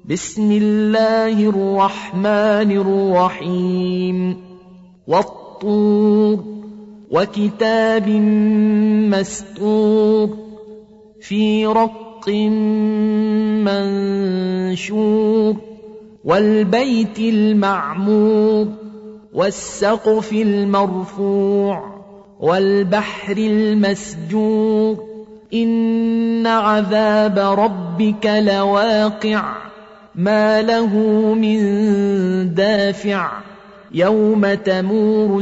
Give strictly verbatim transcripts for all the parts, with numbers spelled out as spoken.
بسم الله الرحمن الرحيم والطور وكتاب مسطور في رق منشور والبيت المعمور والسقف المرفوع والبحر المسجور إن عذاب ربك لواقع ما له من دافع يوم تمور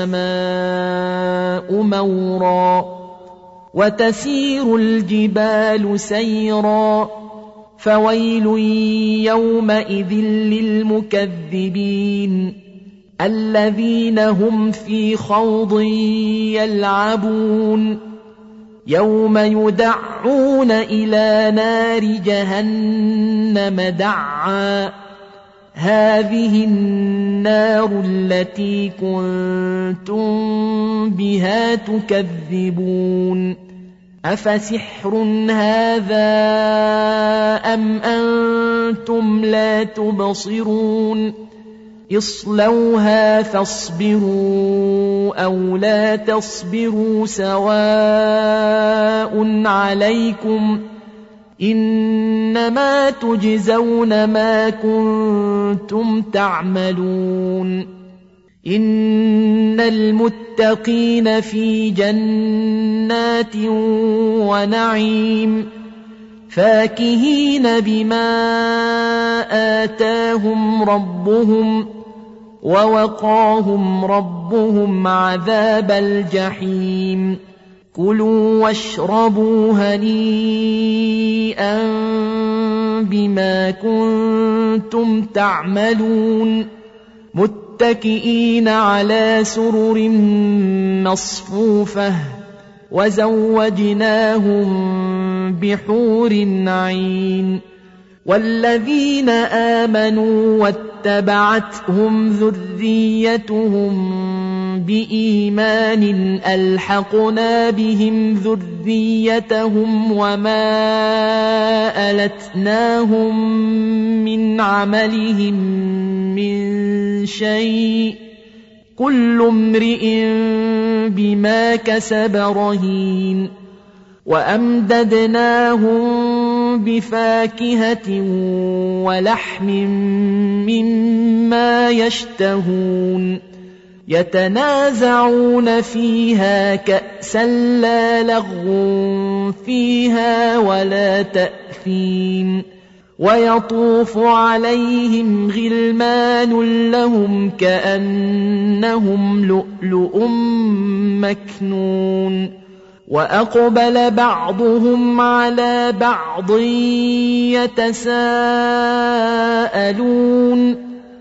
السماء مورا وتسير الجبال سيرا فويل يومئذ للمكذبين الذين هم في خوض يلعبون يوم يدعون إلى نار جهنم دعا هذه النار التي كنتم بها تكذبون أفسحر هذا أم أنتم لا تبصرون اصلوها فاصبروا أو لا تصبروا سواء عليكم إنما تجزون ما كنتم تعملون إن المتقين في جنات ونعيم فاكهين بما آتاهم ربهم ووقاهم ربهم عذاب الجحيم كلوا واشربوا هنيئا بما كنتم تعملون متكئين على سرر مصفوفة وزوجناهم بحور عين والذين آمنوا واتبعتهم ذريتهم بإيمان ألحقنا بهم ذريتهم وما ألتناهم من عملهم من شيء كل امرئ بما كسب رهين وأمددناهم بفاكهة ولحم مما يشتهون يتنازعون فيها كأسا لا لغو فيها ولا تأثيم ويطوف عليهم غلمان لهم كأنهم لؤلؤ مكنون وأقبل بعضهم على بعض يتساءلون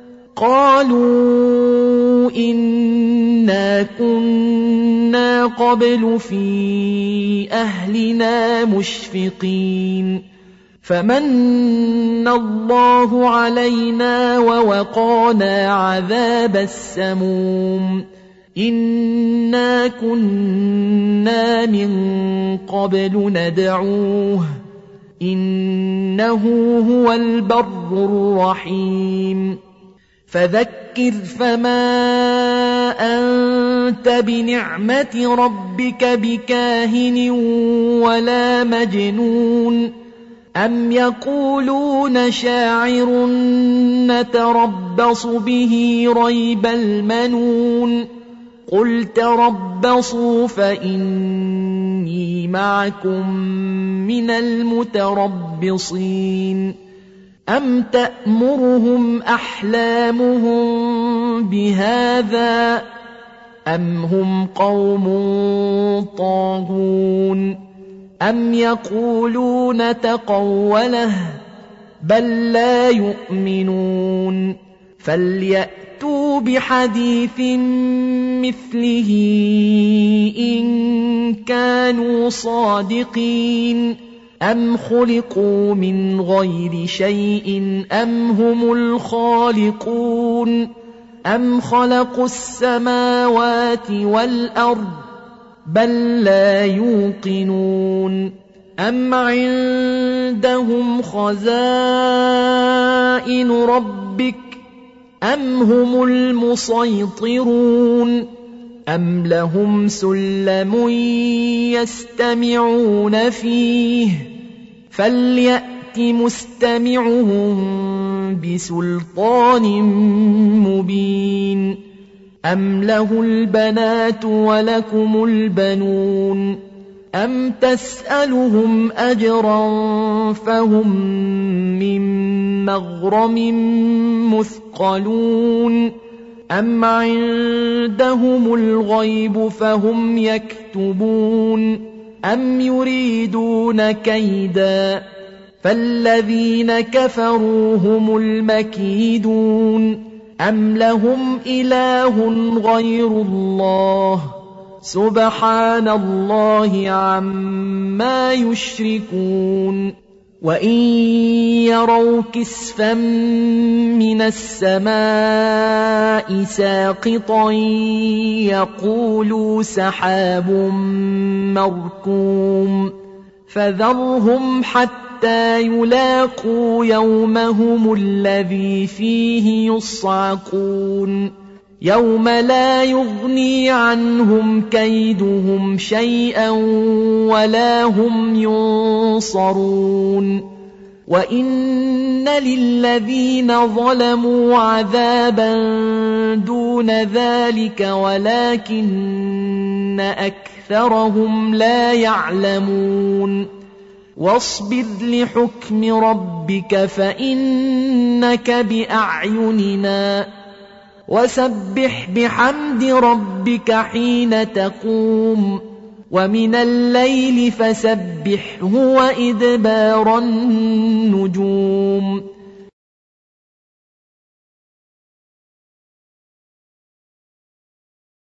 قالوا إنا كنا قبل في أهلنا مشفقين فمن الله علينا ووقانا عذاب السموم إنا كنا من قبل ندعوه إنه هو البر الرحيم فذكر فما أنت بنعمة ربك بكاهن ولا مجنون أم يقولون شاعر نتربص به ريب المنون قل تربصوا فإني معكم من المتربصين أم تأمرهم أحلامهم بهذا أم هم قوم طاغون أم يقولون تقوله بل لا يؤمنون فليأتوا بحديث مثله إن كانوا صادقين أم خلقوا من غير شيء أم هم الخالقون أم خلقوا السماوات والأرض بل لا يوقنون أم عندهم خزائن خَزَائِنُ رَبِّكَ أَمْ هُمُ الْمُصَيْطِرُونَ أَمْ لَهُمْ سُلَّمٌ يَسْتَمِعُونَ فِيهِ فَلْيَأْتِ مُسْتَمِعُهُم بِسُلْطَانٍ مُّبِينٍ أَمْ لَهُ الْبَنَاتُ وَلَكُمُ الْبَنُونَ أَمْ تَسْأَلُهُمْ أَجْرًا فَهُمْ مِنْ مَغْرَمٍ مُثْقَلُونَ أَمْ عِندَهُمُ الْغَيْبُ فَهُمْ يَكْتُبُونَ أَمْ يُرِيدُونَ كَيْدًا فَالَّذِينَ كَفَرُوا هُمُ الْمَكِيدُونَ أَمْ لَهُمْ إِلَٰهٌ غَيْرُ اللَّهِ سُبْحَانَ اللَّهِ عَمَّا يُشْرِكُونَ وَإِن يَرَوْا كِسْفًا مِّنَ السَّمَاءِ سَاقِطًا يَقُولُوا سَحَابٌ مَّرْكُومٌ فَذَرْهُمْ حَتَّىٰ يُلَاقُوا يَوْمَهُمُ الَّذِي فِيهِ يُصْعَقُونَ يَوْمَ لَا يُغْنِي عَنْهُمْ كَيْدُهُمْ شَيْئًا وَلَا هُمْ يُنصَرُونَ وَإِنَّ لِلَّذِينَ ظَلَمُوا عَذَابًا دُونَ ذَلِكَ وَلَكِنَّ أَكْثَرَهُمْ لَا يَعْلَمُونَ وَاصْبِرْ لِحُكْمِ رَبِّكَ فَإِنَّكَ بِأَعْيُنِنَا وَسَبِّحْ بِحَمْدِ رَبِّكَ حِينَ تَقُومُ وَمِنَ اللَّيْلِ فَسَبِّحْهُ وَإِدْبَارَ النُّجُومِ